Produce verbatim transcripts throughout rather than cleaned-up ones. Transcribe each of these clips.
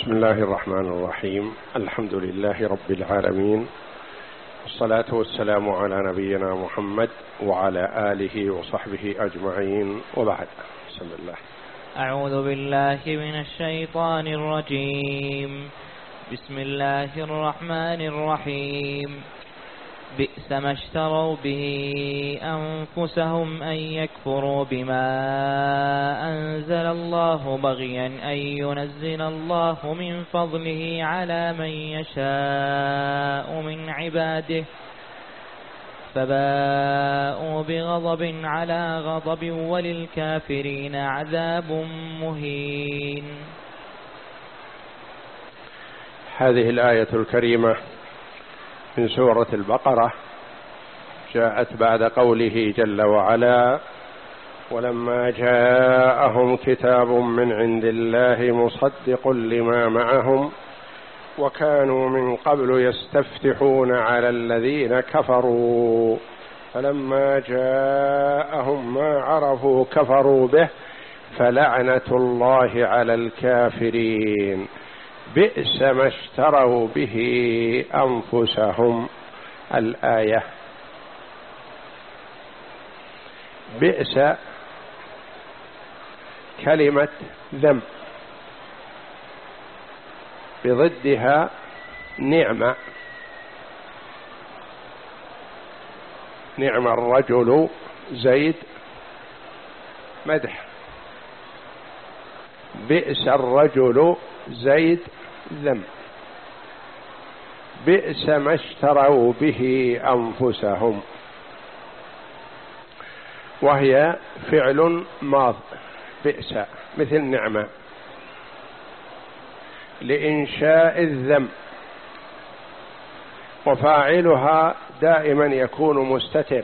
بسم الله الرحمن الرحيم. الحمد لله رب العالمين، والصلاة والسلام على نبينا محمد وعلى آله وصحبه أجمعين، وبعد. بسم الله. أعوذ بالله من الشيطان الرجيم. بسم الله الرحمن الرحيم. بئس ما اشتروا به أنفسهم أن يكفروا بما أنزل الله بغيا أن ينزل الله من فضله على من يشاء من عباده، فباءوا بغضب على غضب وللكافرين عذاب مهين. هذه الآية الكريمة من سورة البقرة جاءت بعد قوله جل وعلا: ولما جاءهم كتاب من عند الله مصدق لما معهم وكانوا من قبل يستفتحون على الذين كفروا فلما جاءهم ما عرفوا كفروا به فلعنة الله على الكافرين بئس ما اشتروا به أنفسهم. الآية. بئس كلمة ذم، بضدها نعمة. نعم الرجل زيد مدح، بئس الرجل زيد ذم. بئس ما اشتروا به أنفسهم، وهي فعل ماض. بئس مثل نعمة لإنشاء الذم، وفاعلها دائما يكون مستتر،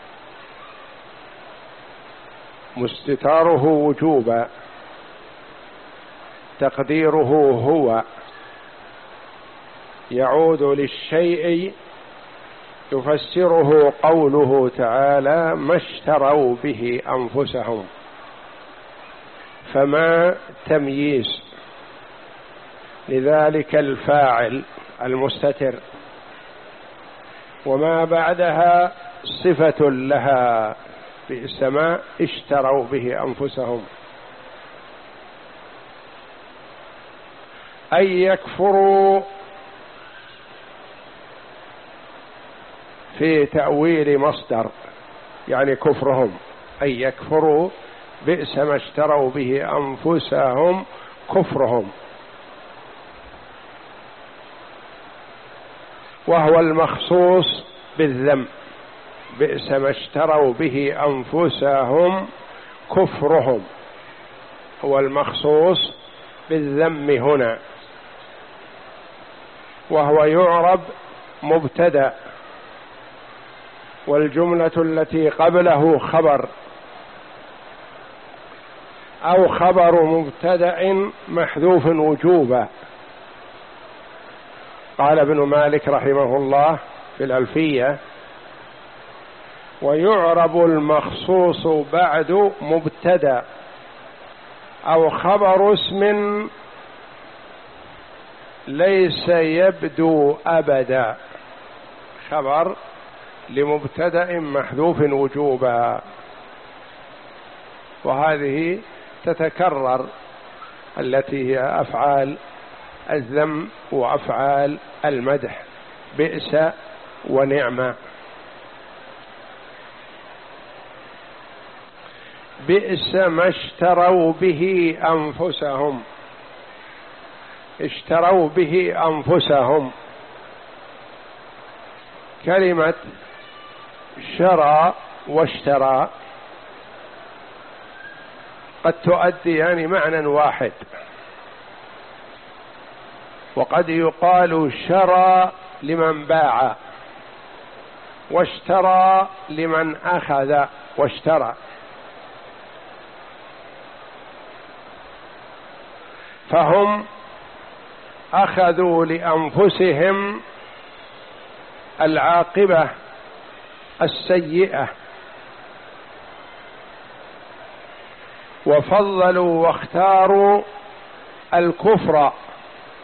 مستتاره وجوبا، تقديره هو، يعود للشيء، يفسره قوله تعالى: ما اشتروا به أنفسهم. فما تمييز، لذلك الفاعل المستتر، وما بعدها صفة لها، بئس ما اشتروا به أنفسهم. أن يكفروا في تأويل مصدر، يعني كفرهم. أن يكفروا بئس ما اشتروا به أنفسهم كفرهم، وهو المخصوص بالذم. بئس ما اشتروا به أنفسهم كفرهم هو المخصوص بالذم هنا، وهو يعرب مبتدأ، والجملة التي قبله خبر أو خبر مبتدأ محذوف وجوبا. قال ابن مالك رحمه الله في الألفية: ويعرب المخصوص بعد مبتدأ أو خبر اسم ليس يبدو أبدا. خبر لمبتدأ محذوف وجوبا، وهذه تتكرر، التي هي أفعال الذم وأفعال المدح، بئس ونعمة. بئس ما اشتروا به أنفسهم. اشتروا به أنفسهم، كلمة شرى واشترى قد تؤديان يعني معنى واحد، وقد يقال شرى لمن باع، واشترى لمن أخذ واشترى. فهم أخذوا لأنفسهم العاقبة السيئة، وفضلوا واختاروا الكفر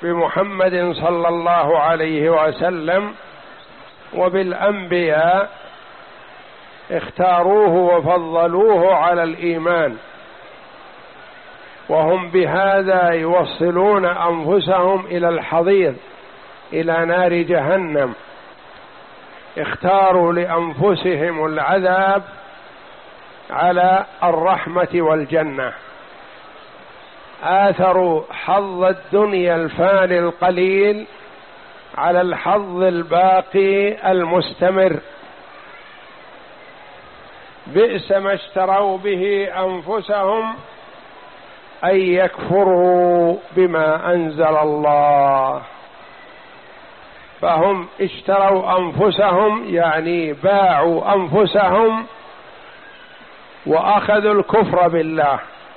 بمحمد صلى الله عليه وسلم وبالأنبياء اختاروه وفضلوه على الإيمان، وهم بهذا يوصلون أنفسهم إلى الحضيض، إلى نار جهنم. اختاروا لأنفسهم العذاب على الرحمة والجنة، آثروا حظ الدنيا الفاني القليل على الحظ الباقي المستمر. بئس ما اشتروا به أنفسهم أن يكفروا بما أنزل الله. فهم اشتروا أنفسهم، يعني باعوا أنفسهم وأخذوا الكفر بالله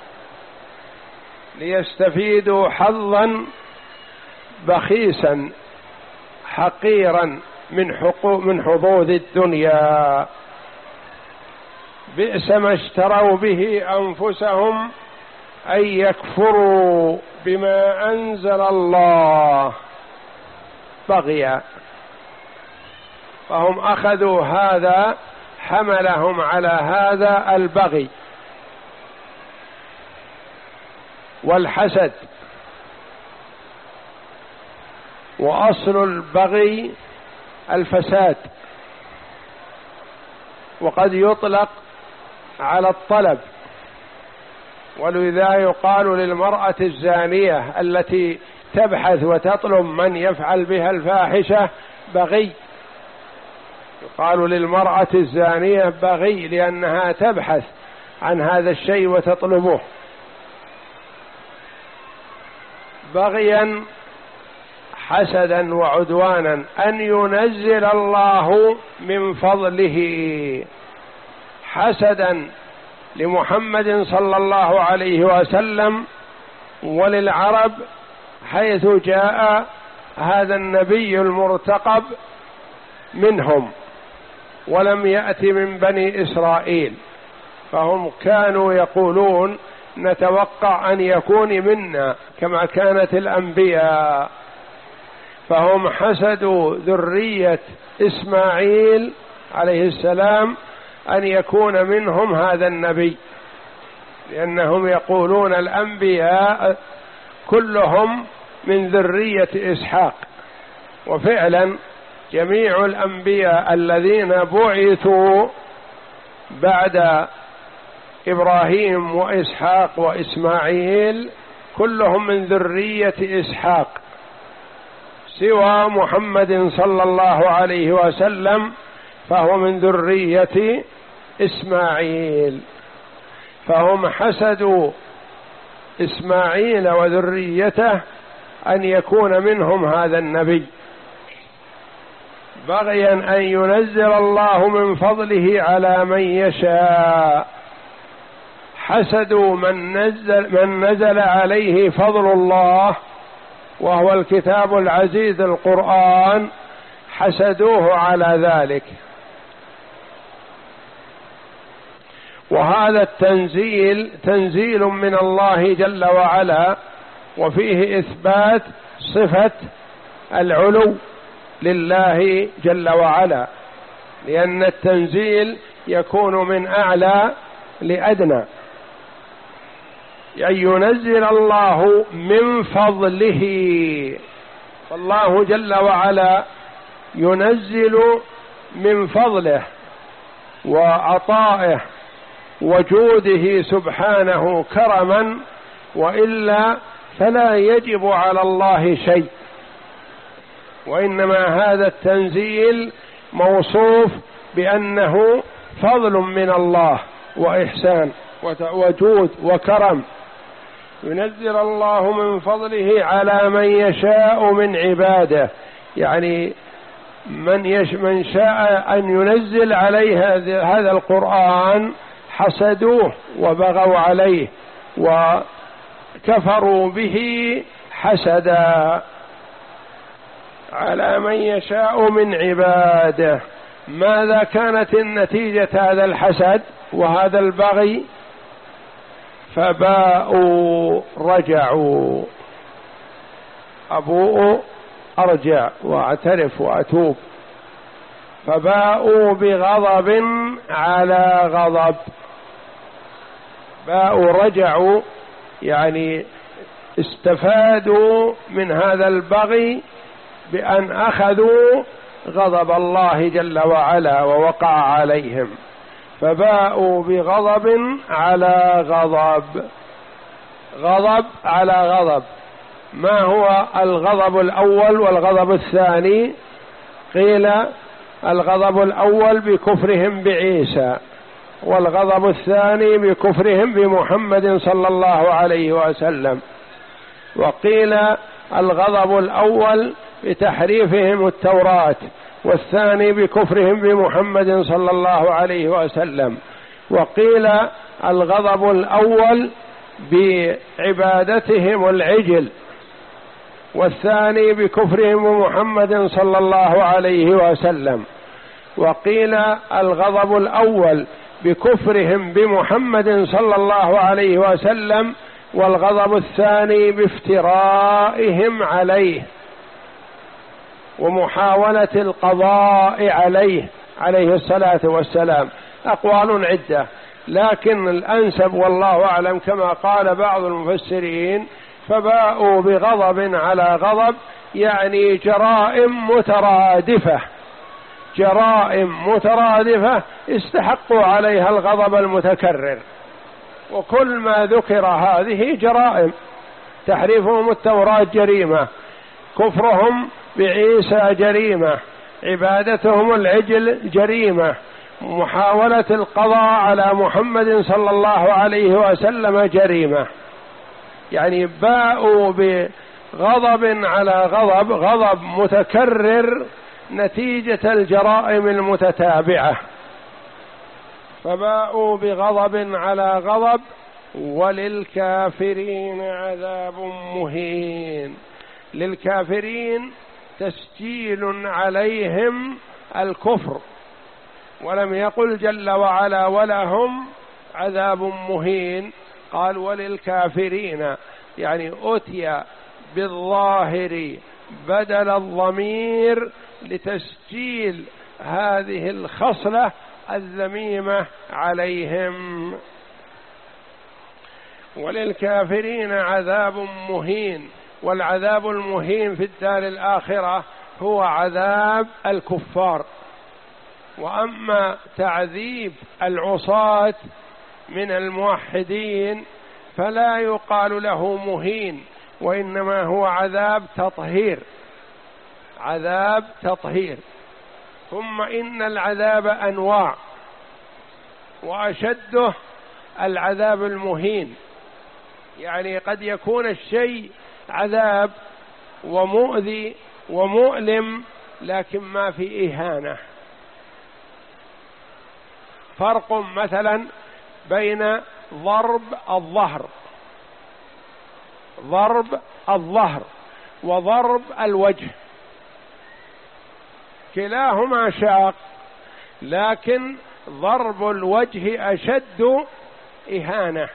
ليستفيدوا حظا بخيسا حقيرا من حقوق من حظوظ الدنيا. بئس ما اشتروا به أنفسهم أن يكفروا بما أنزل الله بغيا. فهم أخذوا هذا، حملهم على هذا البغي والحسد. وأصل البغي الفساد، وقد يطلق على الطلب، ولذا يقال للمرأة الزانية التي تبحث وتطلب من يفعل بها الفاحشة بغي. يقال للمرأة الزانية بغي لأنها تبحث عن هذا الشيء وتطلبه. بغيا حسدا وعدوانا أن ينزل الله من فضله، حسدا لمحمد صلى الله عليه وسلم وللعرب، حيث جاء هذا النبي المرتقب منهم ولم يأت من بني إسرائيل. فهم كانوا يقولون نتوقع أن يكون منا كما كانت الأنبياء. فهم حسدوا ذرية إسماعيل عليه السلام أن يكون منهم هذا النبي، لأنهم يقولون الأنبياء كلهم من ذرية إسحاق. وفعلا جميع الأنبياء الذين بعثوا بعد إبراهيم وإسحاق وإسماعيل كلهم من ذرية إسحاق، سوى محمد صلى الله عليه وسلم فهو من ذرية إسماعيل. فهم حسدوا إسماعيل وذريته أن يكون منهم هذا النبي، بغيا أن ينزل الله من فضله على من يشاء. حسدوا من نزل, من نزل عليه فضل الله وهو الكتاب العزيز القرآن، حسدوه على ذلك. وهذا التنزيل تنزيل من الله جل وعلا، وفيه إثبات صفة العلو لله جل وعلا، لأن التنزيل يكون من أعلى لأدنى. أن ينزل الله من فضله، فالله جل وعلا ينزل من فضله وعطائه وجوده سبحانه كرما، وإلا فلا يجب على الله شيء. وإنما هذا التنزيل موصوف بأنه فضل من الله وإحسان وجود وكرم. ينزل الله من فضله على من يشاء من عباده، يعني من, يش من شاء أن ينزل عليه هذا القرآن حسدوه وبغوا عليه وكفروا به حسدا على من يشاء من عباده. ماذا كانت النتيجة هذا الحسد وهذا البغي؟ فباءوا رجعوا أبوء أرجع وأعترف وأتوب. فباءوا بغضب على غضب، باءوا رجعوا يعني استفادوا من هذا البغي بأن أخذوا غضب الله جل وعلا ووقع عليهم، فباءوا بغضب على غضب. غضب على غضب، ما هو الغضب الأول والغضب الثاني؟ قيل الغضب الأول بكفرهم بعيسى، والغضب الثاني بكفرهم بمحمد صلى الله عليه وسلم. وقيل الغضب الأول بتحريفهم التوراة، والثاني بكفرهم بمحمد صلى الله عليه وسلم. وقيل الغضب الأول بعبادتهم العجل، والثاني بكفرهم بمحمد صلى الله عليه وسلم. وقيل الغضب الأول بكفرهم بمحمد صلى الله عليه وسلم، والغضب الثاني بافترائهم عليه ومحاولة القضاء عليه عليه الصلاة والسلام. أقوال عدة، لكن الأنسب والله أعلم كما قال بعض المفسرين: فباءوا بغضب على غضب، يعني جرائم مترادفة، جرائم مترادفة استحقوا عليها الغضب المتكرر. وكل ما ذكر هذه جرائم: تحريفهم التوراة جريمة، كفرهم بعيسى جريمة، عبادتهم العجل جريمة، محاولة القضاء على محمد صلى الله عليه وسلم جريمة. يعني باءوا بغضب على غضب، غضب متكرر نتيجة الجرائم المتتابعة. فباءوا بغضب على غضب وللكافرين عذاب مهين. للكافرين تسجيل عليهم الكفر، ولم يقل جل وعلا ولهم عذاب مهين، قال وللكافرين، يعني أتي بالظاهر بدل الضمير لتسجيل هذه الخصلة الذميمة عليهم. وللكافرين عذاب مهين، والعذاب المهين في الدار الآخرة هو عذاب الكفار. وأما تعذيب العصاة من الموحدين فلا يقال له مهين، وإنما هو عذاب تطهير، عذاب تطهير. ثم إن العذاب أنواع، وأشده العذاب المهين. يعني قد يكون الشيء عذاب ومؤذي ومؤلم لكن ما في إهانة. فرق مثلا بين ضرب الظهر ضرب الظهر وضرب الوجه، كلاهما شاق، لكن ضرب الوجه أشد إهانة.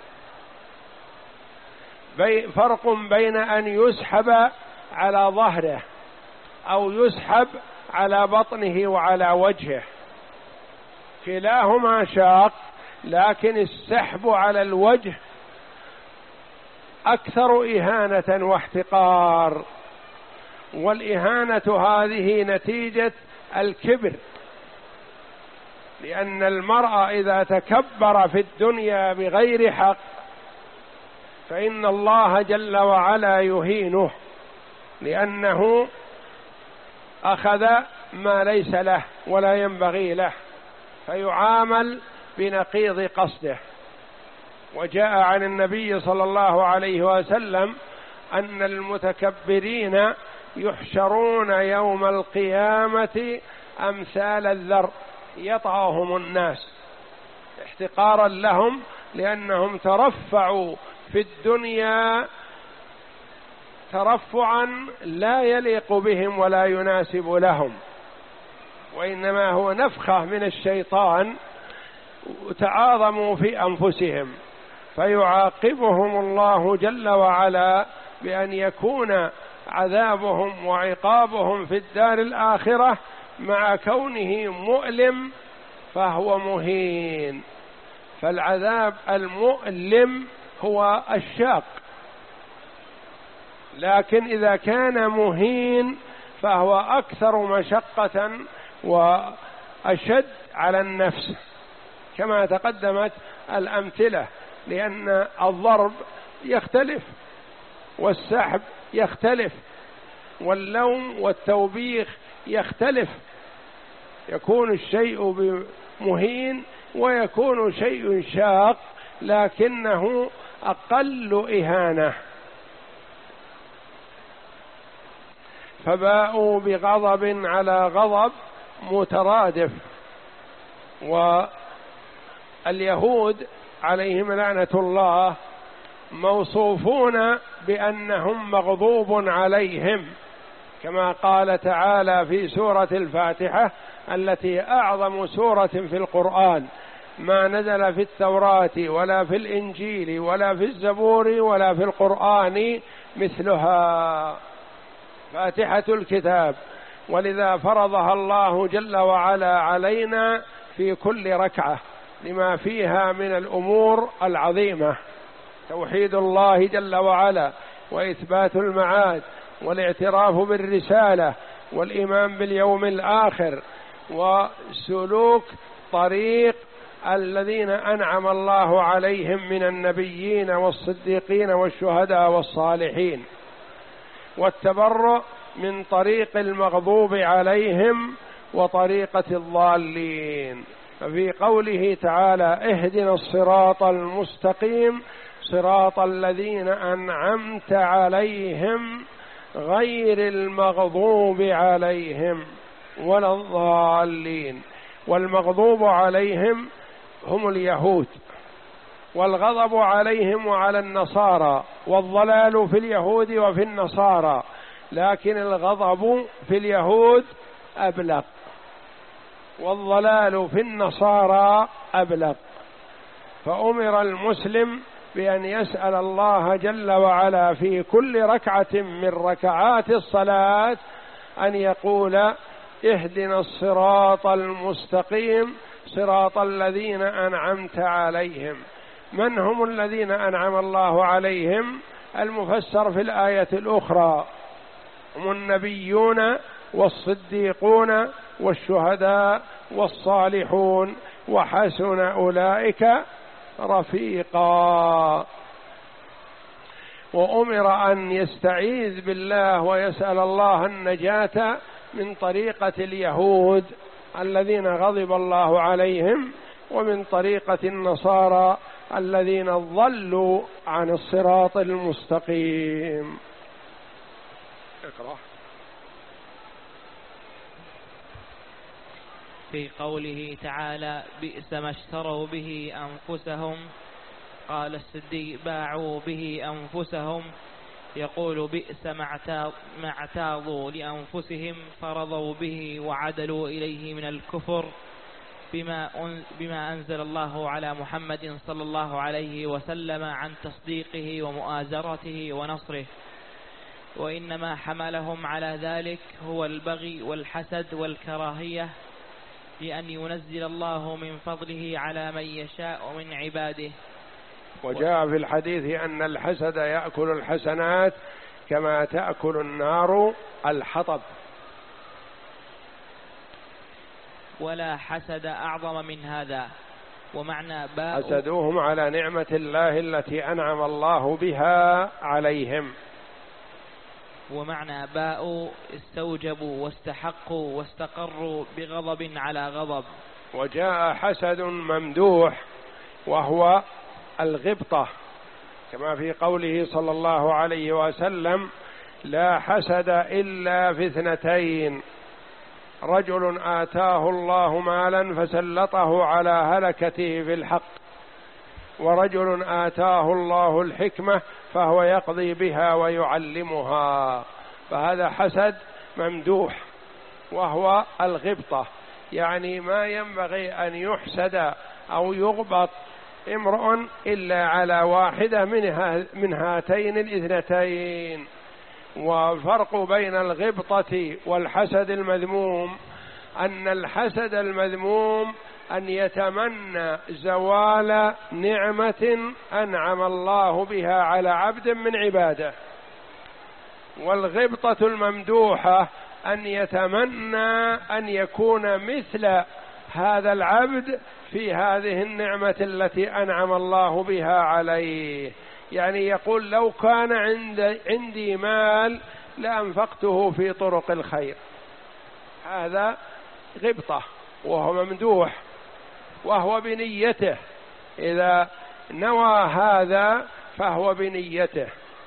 فرق بين أن يسحب على ظهره أو يسحب على بطنه وعلى وجهه، كلاهما شاق، لكن السحب على الوجه أكثر إهانة واحتقار. والإهانة هذه نتيجة الكبر، لأن المرء إذا تكبر في الدنيا بغير حق فإن الله جل وعلا يهينه، لأنه أخذ ما ليس له ولا ينبغي له، فيعامل بنقيض قصده. وجاء عن النبي صلى الله عليه وسلم أن المتكبرين يحشرون يوم القيامة أمثال الذر يطعهم الناس احتقارا لهم، لأنهم ترفعوا في الدنيا ترفعا لا يليق بهم ولا يناسب لهم، وإنما هو نفخة من الشيطان، تعاظموا في أنفسهم، فيعاقبهم الله جل وعلا بأن يكون عذابهم وعقابهم في الدار الآخرة مع كونه مؤلم فهو مهين. فالعذاب المؤلم هو الشاق، لكن إذا كان مهين فهو أكثر مشقة وأشد على النفس، كما تقدمت الأمثلة، لأن الضرب يختلف والسحب يختلف واللوم والتوبيخ يختلف، يكون الشيء مهين ويكون شيء شاق لكنه أقل إهانة. فباءوا بغضب على غضب مترادف. واليهود عليهم لعنة الله موصوفون بأنهم مغضوب عليهم، كما قال تعالى في سورة الفاتحة التي أعظم سورة في القرآن، ما نزل في التوراة ولا في الإنجيل ولا في الزبور ولا في القرآن مثلها، فاتحة الكتاب، ولذا فرضها الله جل وعلا علينا في كل ركعة لما فيها من الأمور العظيمة، توحيد الله جل وعلا وإثبات المعاد والاعتراف بالرسالة والإيمان باليوم الآخر وسلوك طريق الذين أنعم الله عليهم من النبيين والصديقين والشهداء والصالحين، والتبرؤ من طريق المغضوب عليهم وطريقة الضالين. ففي قوله تعالى اهدنا الصراط المستقيم صراط الذين أنعمت عليهم غير المغضوب عليهم ولا الضالين. والمغضوب عليهم هم اليهود، والغضب عليهم وعلى النصارى، والضلال في اليهود وفي النصارى، لكن الغضب في اليهود أبلغ والضلال في النصارى أبلغ. فأمر المسلم بأن يسأل الله جل وعلا في كل ركعة من ركعات الصلاة أن يقول اهدنا الصراط المستقيم صراط الذين أنعمت عليهم. من هم الذين أنعم الله عليهم؟ المفسر في الآية الأخرى هم النبيون والصديقون والشهداء والصالحون وحسن أولئك رفيقا. وأمر أن يستعيذ بالله ويسأل الله النجاة من طريقة اليهود الذين غضب الله عليهم ومن طريقة النصارى الذين ضلوا عن الصراط المستقيم. اقرأ. في قوله تعالى بئس ما اشتروا به أنفسهم، قال السدي باعوا به أنفسهم، يقول بئس ما اعتاضوا لأنفسهم فرضوا به وعدلوا إليه من الكفر بما بما أنزل الله على محمد صلى الله عليه وسلم عن تصديقه ومؤازرته ونصره، وإنما حملهم على ذلك هو البغي والحسد والكراهية لأن ينزل الله من فضله على من يشاء من عباده. وجاء في الحديث أن الحسد يأكل الحسنات كما تأكل النار الحطب. ولا حسد أعظم من هذا. ومعنى باء حسدوهم على نعمة الله التي أنعم الله بها عليهم. ومعنى باء استوجبوا واستحقوا واستقروا بغضب على غضب. وجاء حسد ممدوح وهو الغبطة، كما في قوله صلى الله عليه وسلم لا حسد إلا في اثنتين: رجل آتاه الله مالا فسلطه على هلكته في الحق، ورجل آتاه الله الحكمة فهو يقضي بها ويعلمها. فهذا حسد ممدوح وهو الغبطة، يعني ما ينبغي أن يحسد أو يغبط امرؤ إلا على واحدة من هاتين الاثنتين. والفرق بين الغبطة والحسد المذموم أن الحسد المذموم أن يتمنى زوال نعمة أنعم الله بها على عبد من عباده، والغبطة الممدوحة أن يتمنى أن يكون مثل هذا العبد في هذه النعمة التي أنعم الله بها عليه. يعني يقول لو كان عند عندي مال لأنفقته في طرق الخير، هذا غبطة وهو ممدوح وهو بنيته، إذا نوى هذا فهو بنيته.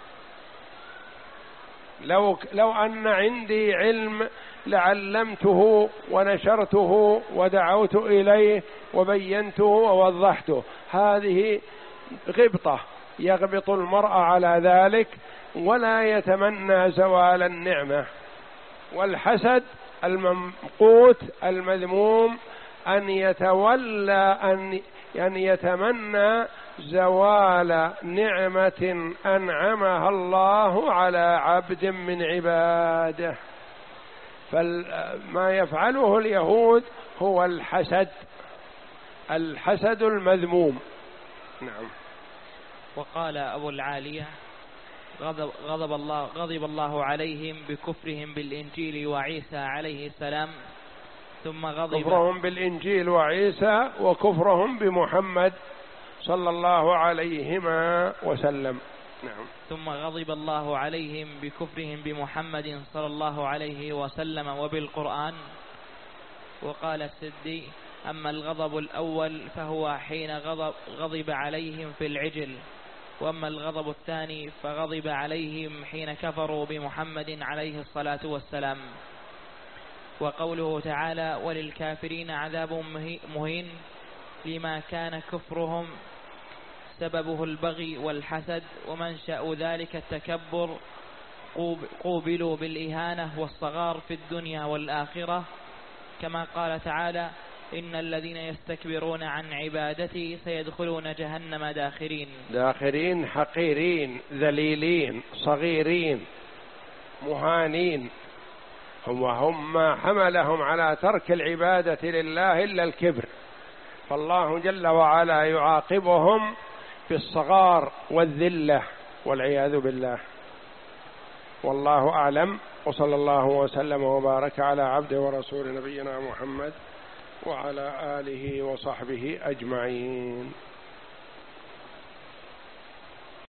لو لو أن عندي علم لعلمته ونشرته ودعوت إليه وبينته ووضحته، هذه غبطة يغبط المرء على ذلك ولا يتمنى زوال النعمة. والحسد الممقوت المذموم أن يتولى أن أن يتمنى زوال نعمة أنعمها الله على عبد من عباده. فما يفعله اليهود هو الحسد، الحسد المذموم. نعم. وقال أبو العالية غضب, غضب, الله, غضب الله عليهم بكفرهم بالإنجيل وعيسى عليه السلام، ثم غضب كفرهم بالإنجيل وعيسى وكفرهم بمحمد صلى الله عليهما وسلم. نعم. ثم غضب الله عليهم بكفرهم بمحمد صلى الله عليه وسلم وبالقرآن. وقال السدي: أما الغضب الأول فهو حين غضب, غضب عليهم في العجل، وأما الغضب الثاني فغضب عليهم حين كفروا بمحمد عليه الصلاة والسلام. وقوله تعالى: وللكافرين عذاب مهين، لما كان كفرهم سببه البغي والحسد، ومنشأ ذلك التكبر، قوبلوا بالإهانة والصغار في الدنيا والآخرة، كما قال تعالى: إن الذين يستكبرون عن عبادتي سيدخلون جهنم داخرين. داخرين حقيرين ذليلين صغيرين مهانين، هم هم ما حملهم على ترك العبادة لله إلا الكبر، فالله جل وعلا يعاقبهم بالصغار والذلة والعياذ بالله. والله أعلم، وصلى الله وسلم وبارك على عبده ورسول نبينا محمد وعلى آله وصحبه أجمعين.